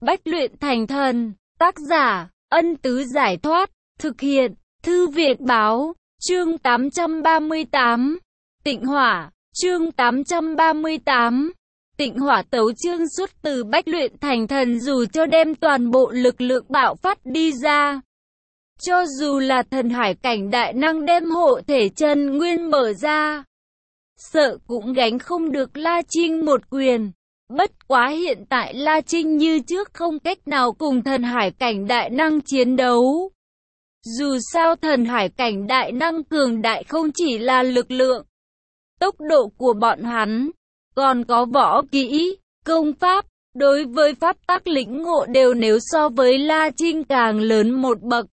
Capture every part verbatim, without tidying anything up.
Bách luyện thành thần. Tác giả, Ân Tứ Giải Thoát. Thực hiện, Thư Việt Báo. Chương tám trăm ba mươi tám. Tịnh Hỏa. Chương tám trăm ba mươi tám. Tịnh Hỏa tấu chương xuất từ Bách luyện thành thần, dù cho đem toàn bộ lực lượng bạo phát đi ra. Cho dù là thần hải cảnh đại năng đem hộ thể chân nguyên mở ra, sợ cũng gánh không được La Trinh một quyền. Bất quá hiện tại La Trinh như trước không cách nào cùng thần hải cảnh đại năng chiến đấu. Dù sao thần hải cảnh đại năng cường đại không chỉ là lực lượng, tốc độ của bọn hắn, còn có võ kỹ, công pháp, đối với pháp tắc lĩnh ngộ đều nếu so với La Trinh càng lớn một bậc.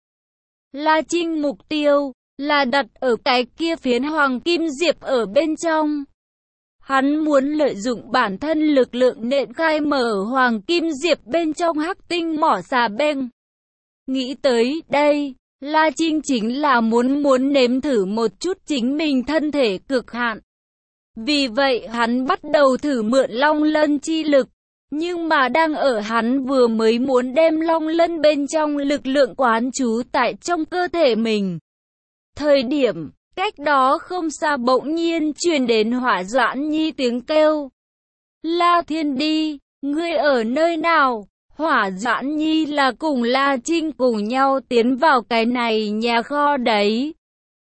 La Trinh mục tiêu là đặt ở cái kia phiến hoàng kim diệp ở bên trong. Hắn muốn lợi dụng bản thân lực lượng nện khai mở hoàng kim diệp bên trong hắc tinh mỏ xà beng. Nghĩ tới đây, La Trinh chính là muốn muốn nếm thử một chút chính mình thân thể cực hạn. Vì vậy hắn bắt đầu thử mượn long lân chi lực. Nhưng mà đang ở hắn vừa mới muốn đem long lân bên trong lực lượng quán trú tại trong cơ thể mình. Thời điểm, cách đó không xa bỗng nhiên truyền đến Hỏa Doãn Nhi tiếng kêu. La Thiên Đi, ngươi ở nơi nào? Hỏa Doãn Nhi là cùng La Trinh cùng nhau tiến vào cái này nhà kho đấy.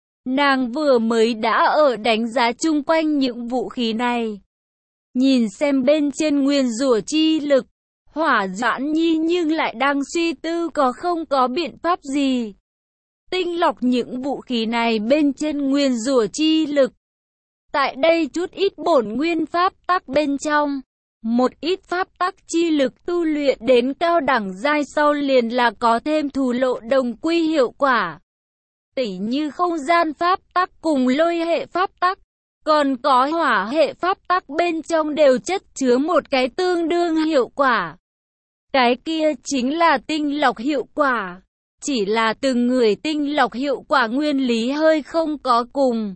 Nàng vừa mới đã ở đánh giá chung quanh những vũ khí này. Nhìn xem bên trên nguyên rủa chi lực, Hỏa Doãn Nhi nhưng lại đang suy tư có không có biện pháp gì tinh lọc những vũ khí này bên trên nguyên rủa chi lực. Tại đây chút ít bổn nguyên pháp tắc bên trong, một ít pháp tắc chi lực tu luyện đến cao đẳng giai sau liền là có thêm thù lộ đồng quy hiệu quả. Tỉ như không gian pháp tắc cùng lôi hệ pháp tắc, còn có hỏa hệ pháp tắc bên trong đều chất chứa một cái tương đương hiệu quả. Cái kia chính là tinh lọc hiệu quả. Chỉ là từng người tinh lọc hiệu quả nguyên lý hơi không có cùng.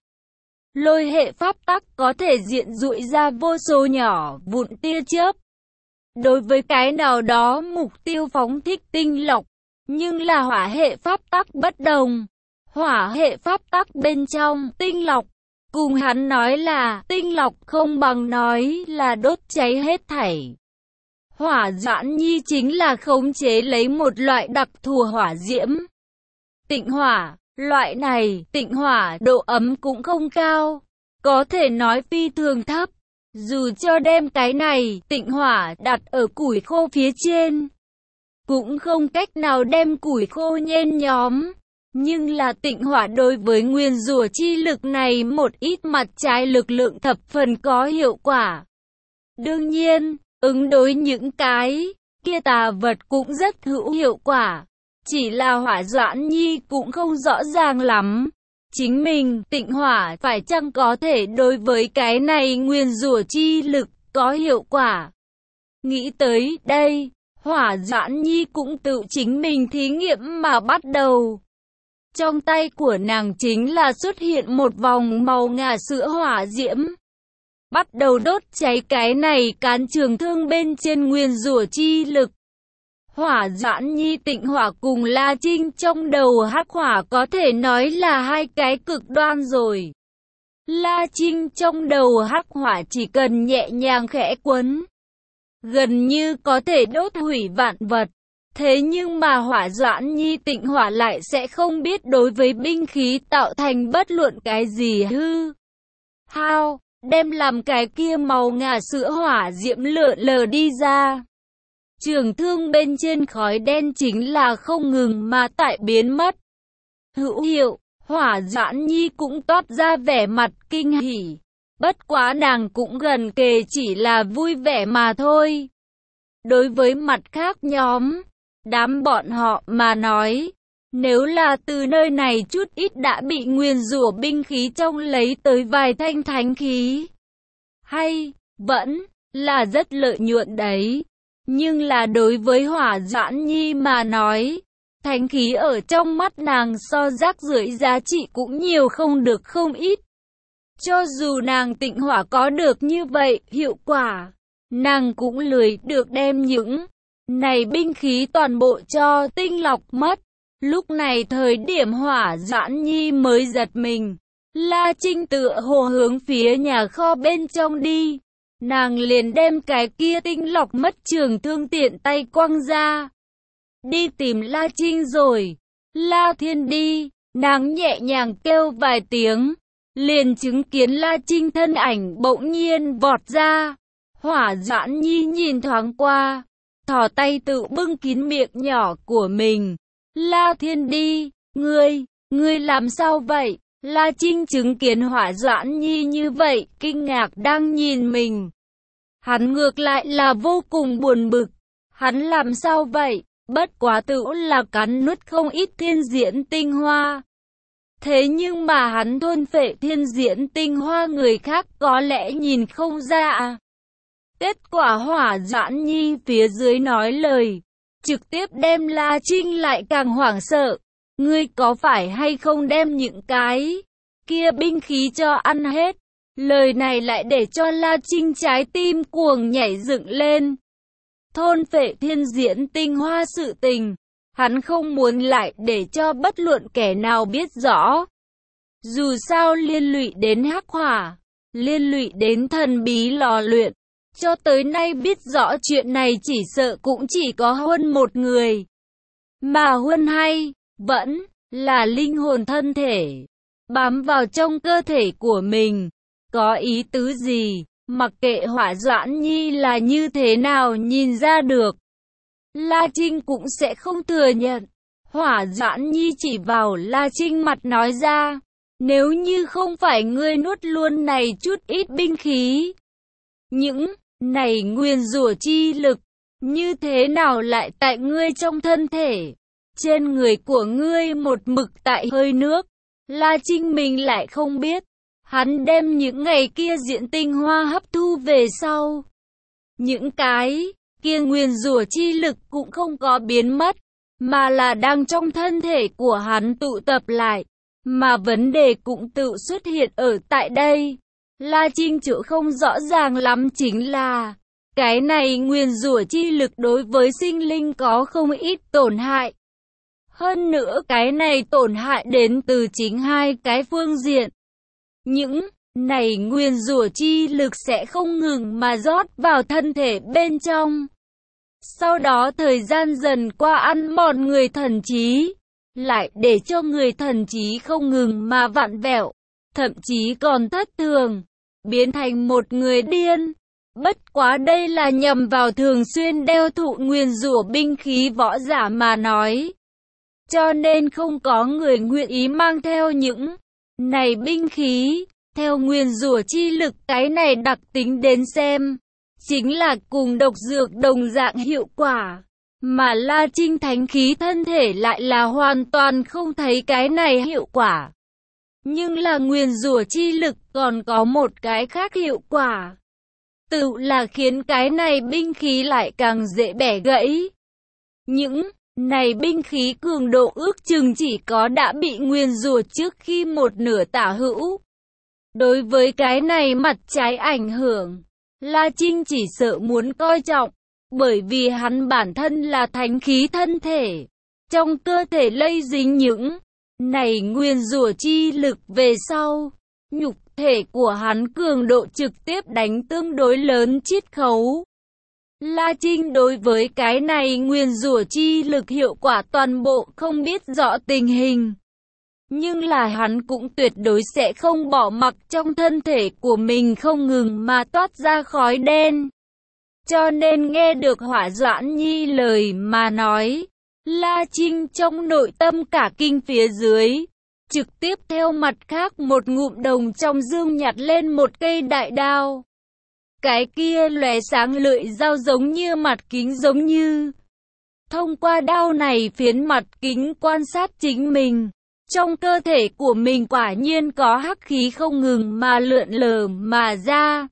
Lôi hệ pháp tắc có thể diện dụi ra vô số nhỏ vụn tia chớp. Đối với cái nào đó mục tiêu phóng thích tinh lọc, nhưng là hỏa hệ pháp tắc bất đồng. Hỏa hệ pháp tắc bên trong tinh lọc, cùng hắn nói là tinh lọc không bằng nói là đốt cháy hết thảy. Hỏa Doãn Nhi chính là khống chế lấy một loại đặc thù hỏa diễm. Tịnh hỏa, loại này, tịnh hỏa độ ấm cũng không cao, có thể nói phi thường thấp. Dù cho đem cái này, tịnh hỏa đặt ở củi khô phía trên, cũng không cách nào đem củi khô nhen nhóm. Nhưng là tịnh hỏa đối với nguyên rủa chi lực này một ít mặt trái lực lượng thập phần có hiệu quả. Đương nhiên, ứng đối những cái kia tà vật cũng rất hữu hiệu quả. Chỉ là Hỏa Doãn Nhi cũng không rõ ràng lắm. Chính mình, tịnh hỏa, phải chăng có thể đối với cái này nguyên rủa chi lực có hiệu quả. Nghĩ tới đây, Hỏa Doãn Nhi cũng tự chính mình thí nghiệm mà bắt đầu. Trong tay của nàng chính là xuất hiện một vòng màu ngà sữa hỏa diễm. Bắt đầu đốt cháy cái này cán trường thương bên trên nguyên rủa chi lực. Hỏa Doãn Nhi tịnh hỏa cùng La Trinh trong đầu hắc hỏa có thể nói là hai cái cực đoan rồi. La Trinh trong đầu hắc hỏa chỉ cần nhẹ nhàng khẽ quấn, gần như có thể đốt hủy vạn vật. Thế nhưng mà Hỏa Doãn Nhi tịnh hỏa lại sẽ không biết đối với binh khí tạo thành bất luận cái gì hư hao, đem làm cái kia màu ngà sữa hỏa diễm lượn lờ đi ra. Trường thương bên trên khói đen chính là không ngừng mà tại biến mất. Hữu hiệu, Hỏa Doãn Nhi cũng toát ra vẻ mặt kinh hỉ. Bất quá nàng cũng gần kề chỉ là vui vẻ mà thôi. Đối với mặt khác nhóm, đám bọn họ mà nói, nếu là từ nơi này chút ít đã bị nguyền rủa binh khí trong lấy tới vài thanh thánh khí, hay, vẫn, là rất lợi nhuận đấy. Nhưng là đối với Hỏa Doãn Nhi mà nói, thánh khí ở trong mắt nàng so rác rưởi giá trị cũng nhiều không được không ít. Cho dù nàng tịnh hỏa có được như vậy, hiệu quả, nàng cũng lười được đem những này binh khí toàn bộ cho tinh lọc mất. Lúc này thời điểm Hỏa Doãn Nhi mới giật mình. La Trinh tựa hồ hướng phía nhà kho bên trong đi. Nàng liền đem cái kia tinh lọc mất trường thương tiện tay quăng ra. Đi tìm La Trinh rồi. La Thiên đi. Nàng nhẹ nhàng kêu vài tiếng. Liền chứng kiến La Trinh thân ảnh bỗng nhiên vọt ra. Hỏa Doãn Nhi nhìn thoáng qua. Thò tay tự bưng kín miệng nhỏ của mình. La Thiên đi. Ngươi, ngươi làm sao vậy? La Trinh chứng kiến Hỏa Doãn Nhi như vậy, kinh ngạc đang nhìn mình. Hắn ngược lại là vô cùng buồn bực. Hắn làm sao vậy? Bất quá tự là cắn nuốt không ít thiên diễn tinh hoa. Thế nhưng mà hắn thôn phệ thiên diễn tinh hoa người khác có lẽ nhìn không ra à. Kết quả Hỏa Doãn Nhi phía dưới nói lời, trực tiếp đem La Trinh lại càng hoảng sợ. Ngươi có phải hay không đem những cái kia binh khí cho ăn hết? Lời này lại để cho La Trinh trái tim cuồng nhảy dựng lên. Thôn phệ thiên diễn tinh hoa sự tình, hắn không muốn lại để cho bất luận kẻ nào biết rõ. Dù sao liên lụy đến hắc hỏa, liên lụy đến thần bí lò luyện, cho tới nay biết rõ chuyện này chỉ sợ cũng chỉ có Huân một người. Mà Huân hay, vẫn là linh hồn thân thể, bám vào trong cơ thể của mình. Có ý tứ gì, mặc kệ Hỏa Doãn Nhi là như thế nào nhìn ra được. La Trinh cũng sẽ không thừa nhận. Hỏa Doãn Nhi chỉ vào La Trinh mặt nói ra, nếu như không phải ngươi nuốt luôn này chút ít binh khí, những này nguyền rủa chi lực, như thế nào lại tại ngươi trong thân thể? Trên người của ngươi một mực tại hơi nước. La Trinh mình lại không biết. Hắn đem những ngày kia diễn tinh hoa hấp thu về sau. Những cái kia nguyền rủa chi lực cũng không có biến mất, mà là đang trong thân thể của hắn tụ tập lại. Mà vấn đề cũng tự xuất hiện ở tại đây. La Trinh chỗ không rõ ràng lắm chính là cái này nguyền rủa chi lực đối với sinh linh có không ít tổn hại. Hơn nữa cái này tổn hại đến từ chính hai cái phương diện. Những này nguyền rủa chi lực sẽ không ngừng mà rót vào thân thể bên trong. Sau đó thời gian dần qua ăn mòn người thần trí, lại để cho người thần trí không ngừng mà vặn vẹo, thậm chí còn thất thường, biến thành một người điên. Bất quá đây là nhằm vào thường xuyên đeo thụ nguyền rủa binh khí võ giả mà nói. Cho nên không có người nguyện ý mang theo những này binh khí. Theo nguyền rủa chi lực cái này đặc tính đến xem, chính là cùng độc dược đồng dạng hiệu quả. Mà La Trinh thánh khí thân thể lại là hoàn toàn không thấy cái này hiệu quả. Nhưng là nguyền rủa chi lực còn có một cái khác hiệu quả. Tự là khiến cái này binh khí lại càng dễ bẻ gãy. Những này binh khí cường độ ước chừng chỉ có đã bị nguyền rủa trước khi một nửa tả hữu. Đối với cái này mặt trái ảnh hưởng, La Trinh chỉ sợ muốn coi trọng, bởi vì hắn bản thân là thánh khí thân thể. Trong cơ thể lây dính những này nguyền rủa chi lực về sau, nhục thể của hắn cường độ trực tiếp đánh tương đối lớn chiết khấu. La Trinh đối với cái này nguyền rủa chi lực hiệu quả toàn bộ không biết rõ tình hình. Nhưng là hắn cũng tuyệt đối sẽ không bỏ mặc trong thân thể của mình không ngừng mà toát ra khói đen. Cho nên nghe được Hỏa Doãn Nhi lời mà nói, La Trinh trong nội tâm cả kinh phía dưới, trực tiếp theo mặt khác một ngụm đồng trong dương nhặt lên một cây đại đao. Cái kia lóe sáng lưỡi dao giống như mặt kính giống như. Thông qua đao này phiến mặt kính quan sát chính mình. Trong cơ thể của mình quả nhiên có hắc khí không ngừng mà lượn lờ mà ra.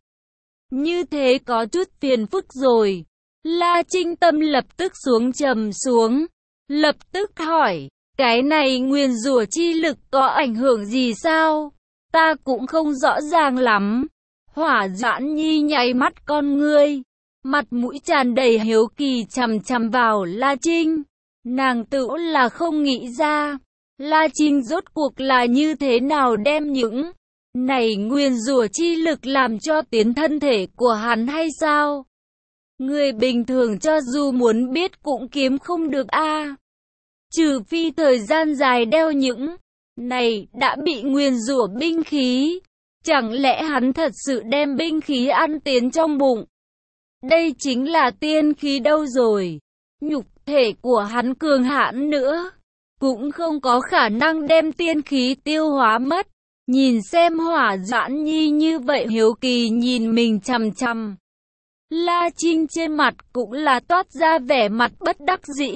Như thế có chút phiền phức rồi. La Trinh tâm lập tức xuống trầm xuống. Lập tức hỏi, cái này nguyền rủa chi lực có ảnh hưởng gì sao? Ta cũng không rõ ràng lắm. Hỏa Doãn Nhi nháy mắt con ngươi. mặt mũi tràn đầy hiếu kỳ chằm chằm vào La Trinh. Nàng tự là không nghĩ ra, La Trinh rốt cuộc là như thế nào đem những này nguyền rủa chi lực làm cho tiến thân thể của hắn hay sao? Người bình thường cho dù muốn biết cũng kiếm không được a. À. Trừ phi thời gian dài đeo những này đã bị nguyền rủa binh khí. Chẳng lẽ hắn thật sự đem binh khí ăn tiến trong bụng? Đây chính là tiên khí đâu rồi. Nhục thể của hắn cường hãn nữa, cũng không có khả năng đem tiên khí tiêu hóa mất. Nhìn xem Hỏa Doãn Nhi như vậy hiếu kỳ nhìn mình chằm chằm. La Trinh trên mặt cũng là toát ra vẻ mặt bất đắc dĩ.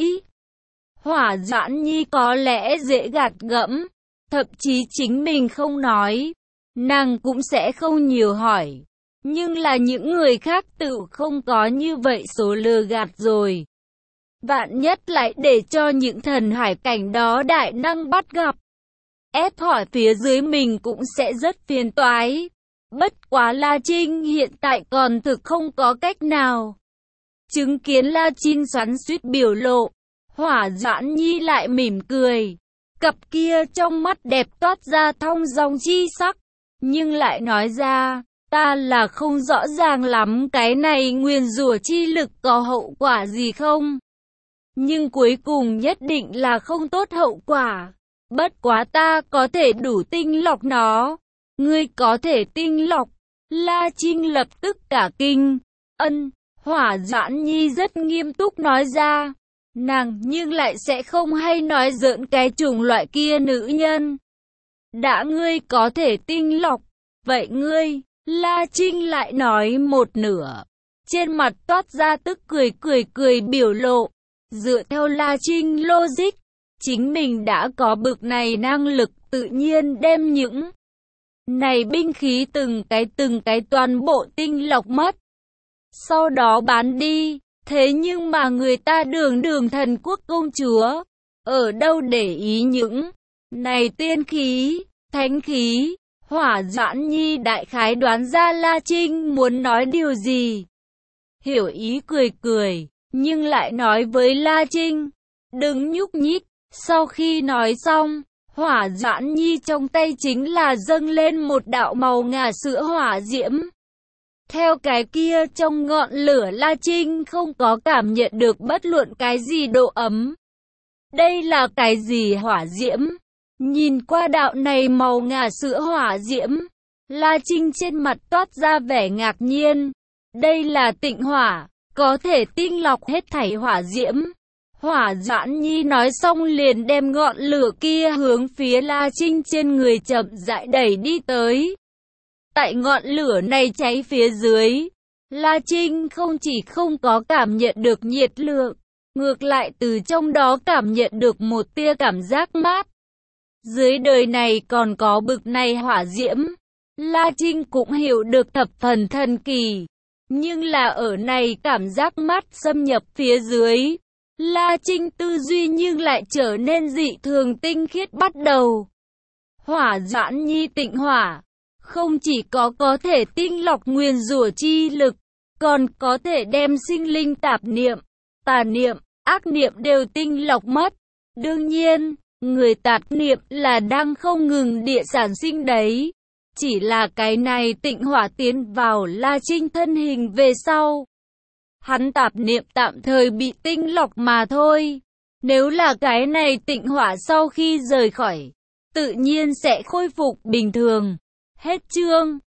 Hỏa Doãn Nhi có lẽ dễ gạt gẫm, thậm chí chính mình không nói, nàng cũng sẽ không nhiều hỏi. Nhưng là những người khác tự không có như vậy số lừa gạt rồi. Vạn nhất lại để cho những thần hải cảnh đó đại năng bắt gặp, ép hỏi phía dưới mình cũng sẽ rất phiền toái. Bất quá La Trinh hiện tại còn thực không có cách nào. Chứng kiến La Trinh xoắn xuýt biểu lộ, Hỏa Doãn Nhi lại mỉm cười. Cặp kia trong mắt đẹp toát ra thong dong chi sắc, nhưng lại nói ra, ta là không rõ ràng lắm cái này nguyền rủa chi lực có hậu quả gì không. Nhưng cuối cùng nhất định là không tốt hậu quả. Bất quá ta có thể đủ tinh lọc nó. Ngươi có thể tinh lọc. La Trinh lập tức cả kinh. Ân, Hỏa Doãn Nhi rất nghiêm túc nói ra. Nàng nhưng lại sẽ không hay nói giỡn cái chủng loại kia nữ nhân. Đã ngươi có thể tinh lọc, vậy ngươi, La Trinh lại nói một nửa. Trên mặt toát ra tức cười cười cười biểu lộ. Dựa theo La Trinh logic, chính mình đã có bực này năng lực tự nhiên đem những này binh khí từng cái từng cái toàn bộ tinh lọc mất. Sau đó bán đi, thế nhưng mà người ta đường đường thần quốc công chúa, ở đâu để ý những này tiên khí, thánh khí. Hỏa Doãn Nhi đại khái đoán ra La Trinh muốn nói điều gì. Hiểu ý cười cười, nhưng lại nói với La Trinh, đừng nhúc nhích. Sau khi nói xong, Hỏa Doãn Nhi trong tay chính là dâng lên một đạo màu ngà sữa hỏa diễm. Theo cái kia trong ngọn lửa La Trinh không có cảm nhận được bất luận cái gì độ ấm. Đây là cái gì hỏa diễm? Nhìn qua đạo này màu ngà sữa hỏa diễm, La Trinh trên mặt toát ra vẻ ngạc nhiên. Đây là tịnh hỏa, có thể tinh lọc hết thảy hỏa diễm. Hỏa Doãn Nhi nói xong liền đem ngọn lửa kia hướng phía La Trinh trên người chậm rãi đẩy đi tới. Tại ngọn lửa này cháy phía dưới, La Trinh không chỉ không có cảm nhận được nhiệt lượng, ngược lại từ trong đó cảm nhận được một tia cảm giác mát. Dưới đời này còn có bực này hỏa diễm, La Trinh cũng hiểu được thập phần thần kỳ. Nhưng là ở này cảm giác mát xâm nhập phía dưới, La Trinh tư duy nhưng lại trở nên dị thường tinh khiết bắt đầu. Hỏa Doãn Nhi tịnh hỏa, không chỉ có có thể tinh lọc nguyền rủa chi lực, còn có thể đem sinh linh tạp niệm, tà niệm, ác niệm đều tinh lọc mất. Đương nhiên, người tạp niệm là đang không ngừng địa sản sinh đấy. Chỉ là cái này tịnh hỏa tiến vào La Trinh thân hình về sau, hắn tạp niệm tạm thời bị tinh lọc mà thôi. Nếu là cái này tịnh hỏa sau khi rời khỏi, tự nhiên sẽ khôi phục bình thường. Hết chương.